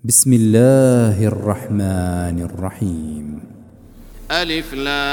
بسم الله الرحمن الرحيم. ألف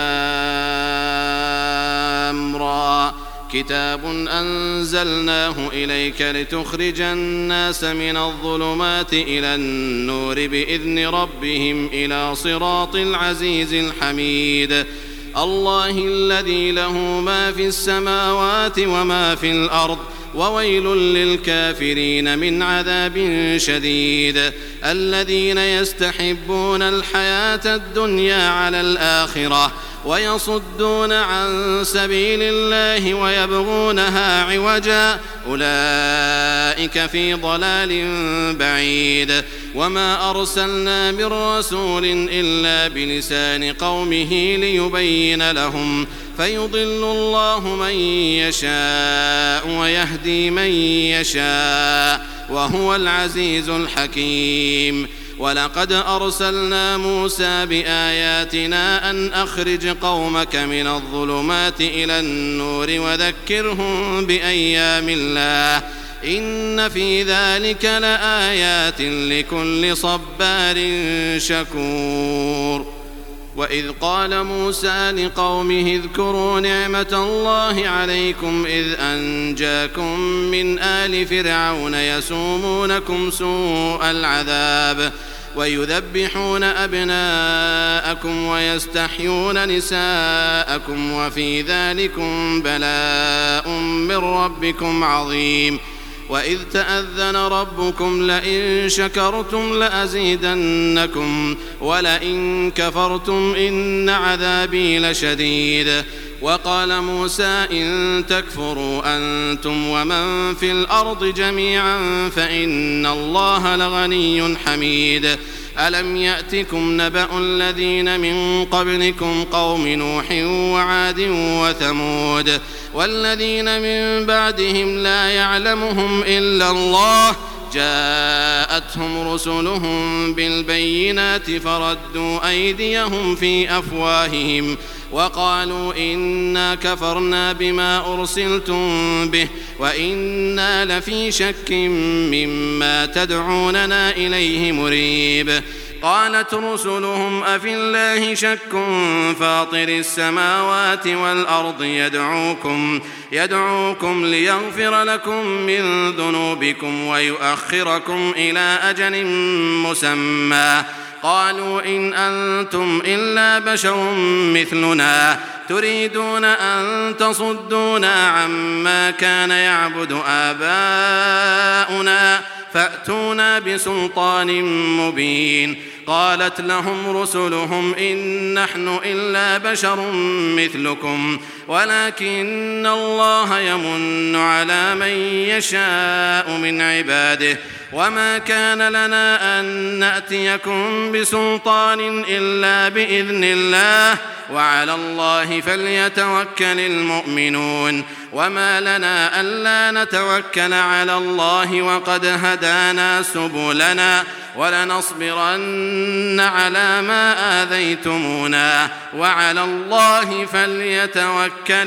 لام را كتاب أنزلناه إليك لتخرج الناس من الظلمات إلى النور بإذن ربهم إلى صراط العزيز الحميد الله الذي له ما في السماوات وما في الأرض وويل للكافرين من عذاب شديد الذين يستحبون الحياة الدنيا على الآخرة ويصدون عن سبيل الله ويبغونها عوجا أولئك في ضلال بعيد وما أرسلنا من رسول إلا بلسان قومه ليبين لهم فيضل الله من يشاء ويهدي من يشاء وهو العزيز الحكيم ولقد أرسلنا موسى بآياتنا أن أخرج قومك من الظلمات إلى النور وذكرهم بأيام الله إن في ذلك لآيات لكل صبار شكور وإذ قال موسى لقومه اذكروا نعمة الله عليكم إذ أنجاكم من آل فرعون يسومونكم سوء العذاب ويذبحون أبناءكم ويستحيون نساءكم وفي ذلكم بلاء من ربكم عظيم وإذ تأذن ربكم لئن شكرتم لأزيدنكم ولئن كفرتم إن عذابي لشديد وقال موسى إن تكفروا أنتم ومن في الأرض جميعا فإن الله لغني حميد ألم يأتكم نبأ الذين من قبلكم قوم نوح وعاد وثمود والذين من بعدهم لا يعلمهم إلا الله جاءتهم رسلهم بالبينات فردوا أيديهم في أفواههم وقالوا إنا كفرنا بما أرسلتم به وإنا لفي شك مما تدعوننا إليه مريب قالت رسلهم أفي الله شك فاطر السماوات والأرض يدعوكم ليغفر لكم من ذنوبكم ويؤخركم إلى أجل مسمى قالوا إن أنتم إلا بشر مثلنا تريدون أن تصدونا عما كان يعبد آباؤنا فأتونا بسلطان مبين قالت لهم رسلهم إن نحن إلا بشر مثلكم ولكن الله يمن على من يشاء من عباده وما كان لنا أن نأتيكم بسلطان إلا بإذن الله وعلى الله فليتوكل المؤمنون وما لنا ألا نتوكل على الله وقد هدانا سبلنا ولنصبرن على ما آذيتمونا وعلى الله فليتوكل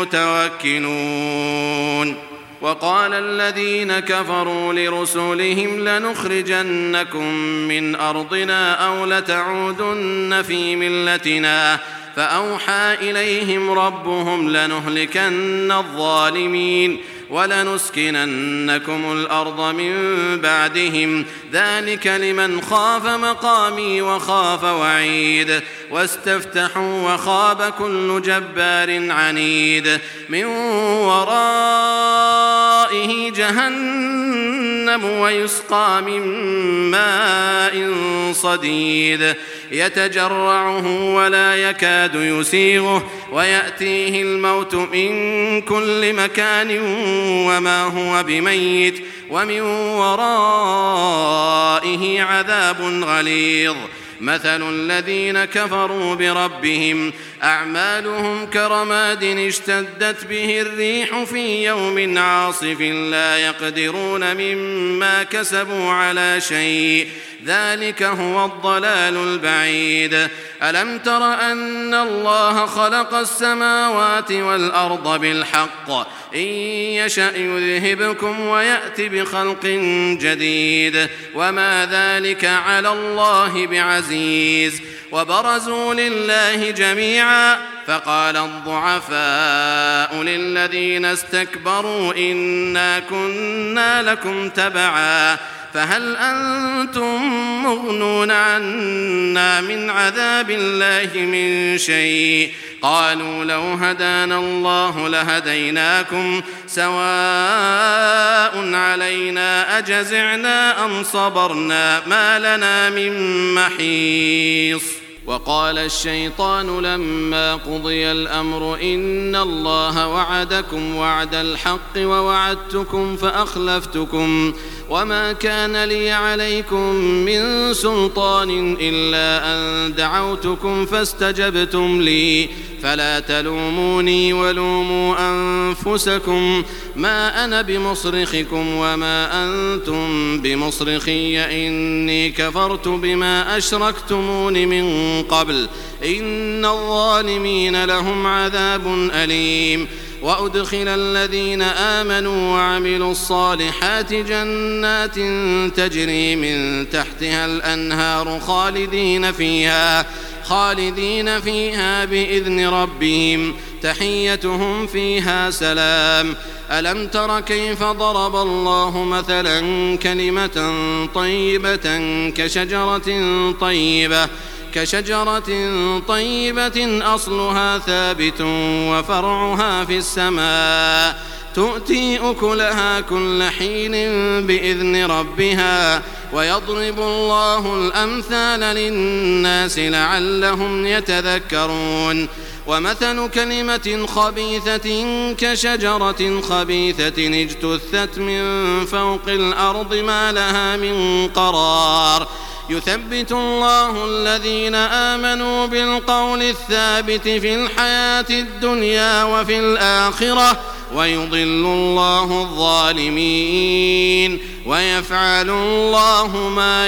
المتوكلون وقال الذين كفروا لرسلهم لنخرجنكم من أرضنا أو لتعودن في ملتنا فأوحى إليهم ربهم لنهلكن الظالمين ولنسكننكم الأرض من بعدهم ذلك لمن خاف مقامي وخاف وعيد واستفتحوا وخاب كل جبار عنيد من ورائه جهنم ويسقى من ماء صديد يتجرعه ولا يكاد يسيغه ويأتيه الموت من كل مكان وما هو بميت ومن ورائه عذاب غليظ مثل الذين كفروا بربهم أعمالهم كرماد اشتدت به الريح في يوم عاصف لا يقدرون مما كسبوا على شيء ذلك هو الضلال البعيد ألم تر أن الله خلق السماوات والأرض بالحق إن يشأ يذهبكم ويأت بخلق جديد وما ذلك على الله بعزيز وبرزوا لله جميعا فقال الضعفاء للذين استكبروا إنا كنا لكم تبعا فهل أنتم مغنون عنا من عذاب الله من شيء قالوا لو هدانا الله لهديناكم سواء علينا أجزعنا أم صبرنا ما لنا من محيص وقال الشيطان لما قضي الأمر إن الله وعدكم وعد الحق ووعدتكم فأخلفتكم وما كان لي عليكم من سلطان إلا أن دعوتكم فاستجبتم لي فلا تلوموني ولوموا أنفسكم ما أنا بمصرخكم وما أنتم بمصرخي إني كفرت بما أشركتمون من قبل إن الظالمين لهم عذاب أليم وأدخل الذين آمنوا وعملوا الصالحات جنات تجري من تحتها الأنهار خالدين فيها بإذن ربهم تحيتهم فيها سلام ألم تر كيف ضرب الله مثلا كلمة طيبة كشجرة طيبة أصلها ثابت وفرعها في السماء تؤتي أكلها كل حين بإذن ربها ويضرب الله الأمثال للناس لعلهم يتذكرون ومثل كلمة خبيثة كشجرة خبيثة اجتثت من فوق الأرض ما لها من قرار يثبت الله الذين آمنوا بالقول الثابت في الحياة الدنيا وفي الآخرة ويضل الله الظالمين ويفعل الله ما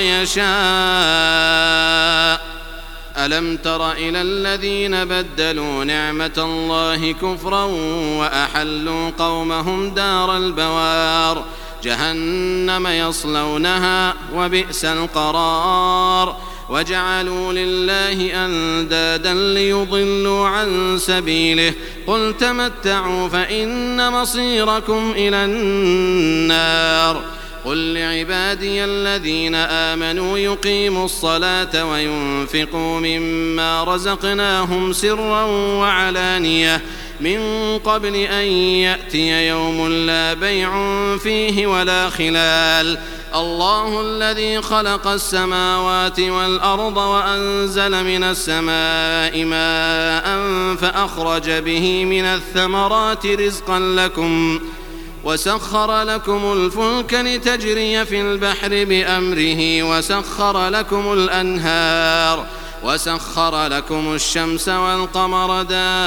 يشاء ألم تر إلى الذين بدلوا نعمة الله كفرا وأحلوا قومهم دار البوار جهنم يصلونها وبئس القرار وجعلوا لله أندادا ليضلوا عن سبيله قل تمتعوا فإن مصيركم إلى النار قل لعبادي الذين آمنوا يقيموا الصلاة وينفقوا مما رزقناهم سرا وعلانية من قبل أن يأتي يوم لا بيع فيه ولا خلال الله الذي خلق السماوات والأرض وأنزل من السماء ماء فأخرج به من الثمرات رزقا لكم وسخر لكم الفلك لتجري في البحر بأمره وسخر لكم الأنهار وسخر لكم الشمس والقمر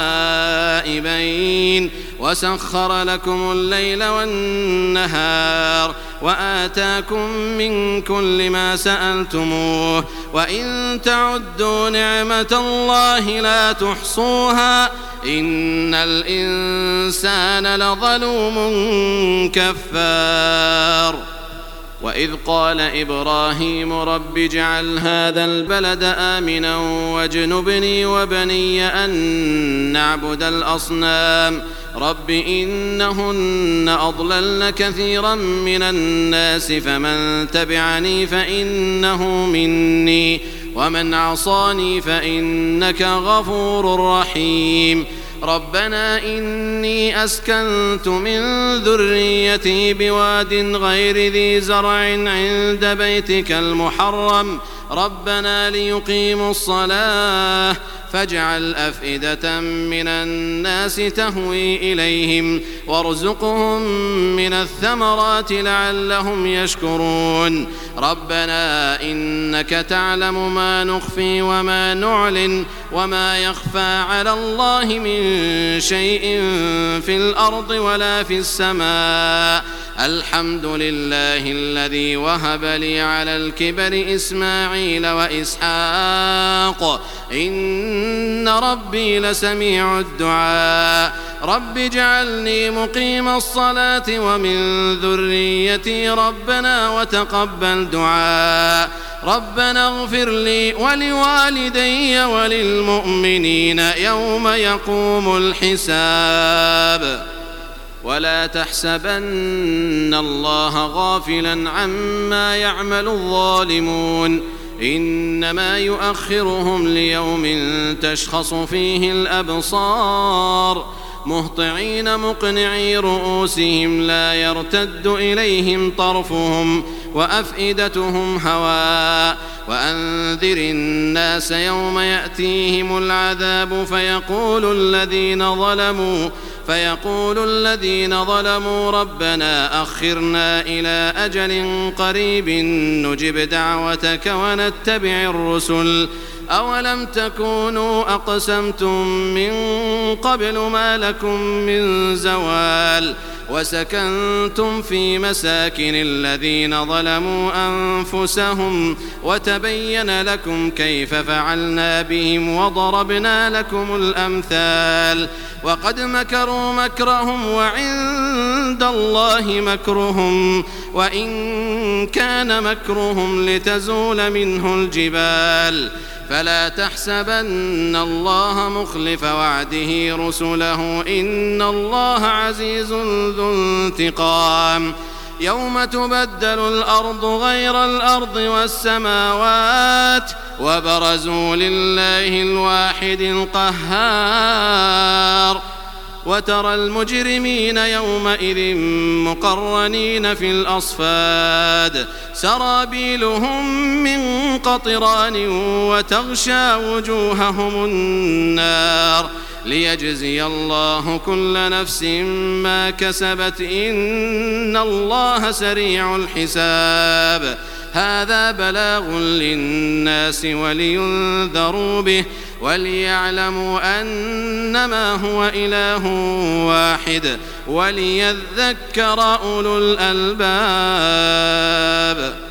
دائبين وسخر لكم الليل والنهار وآتاكم من كل ما سألتموه وإن تعدوا نعمة الله لا تحصوها إن الإنسان لظلوم كفار وإذ قال إبراهيم رب اجعل هذا البلد آمنا واجنبني وبني أن نعبد الأصنام رب إنهن أضللن كثيرا من الناس فمن تبعني فإنه مني ومن عصاني فإنك غفور رحيم ربنا إني أسكنت من ذريتي بواد غير ذي زرع عند بيتك المحرم ربنا ليقيموا الصلاة فاجعل أفئدة من الناس تهوي إليهم وارزقهم من الثمرات لعلهم يشكرون ربنا إنك تعلم ما نخفي وما نعلن وما يخفى على الله من شيء في الأرض ولا في السماء الحمد لله الذي وهب لي على الكبر إسماعيل وإسحاق إن ربي لسميع الدعاء رب اجعلني مقيم الصلاة ومن ذريتي ربنا وتقبل دعاء ربنا اغفر لي ولوالدي وللمؤمنين يوم يقوم الحساب ولا تحسبن الله غافلا عما يعمل الظالمون إنما يؤخرهم ليوم تشخص فيه الأبصار مهطعين مقنعي رؤوسهم لا يرتد إليهم طرفهم وأفئدتهم هواء وأنذر الناس يوم يأتيهم العذاب فيقول الذين ظلموا ربنا أخرنا إلى أجل قريب نجب دعوتك ونتبع الرسل أولم تكونوا أقسمتم من قبل ما لكم من زوال وسكنتم في مساكن الذين ظلموا أنفسهم وتبين لكم كيف فعلنا بهم وضربنا لكم الأمثال وقد مكروا مكرهم وعند الله مكرهم وإن كان مكرهم لتزول منه الجبال فلا تحسبن الله مخلف وعده رسله إن الله عزيز ذو انتقام يوم تبدل الأرض غير الأرض والسماوات وبرزوا لله الواحد القهار وترى المجرمين يومئذ مقرنين في الأصفاد سرابيلهم من قطران وتغشى وجوههم النار ليجزي الله كل نفس ما كسبت إن الله سريع الحساب هذا بلاغ للناس ولينذروا به وليعلموا أنما هو إله واحد وليذكر أولو الألباب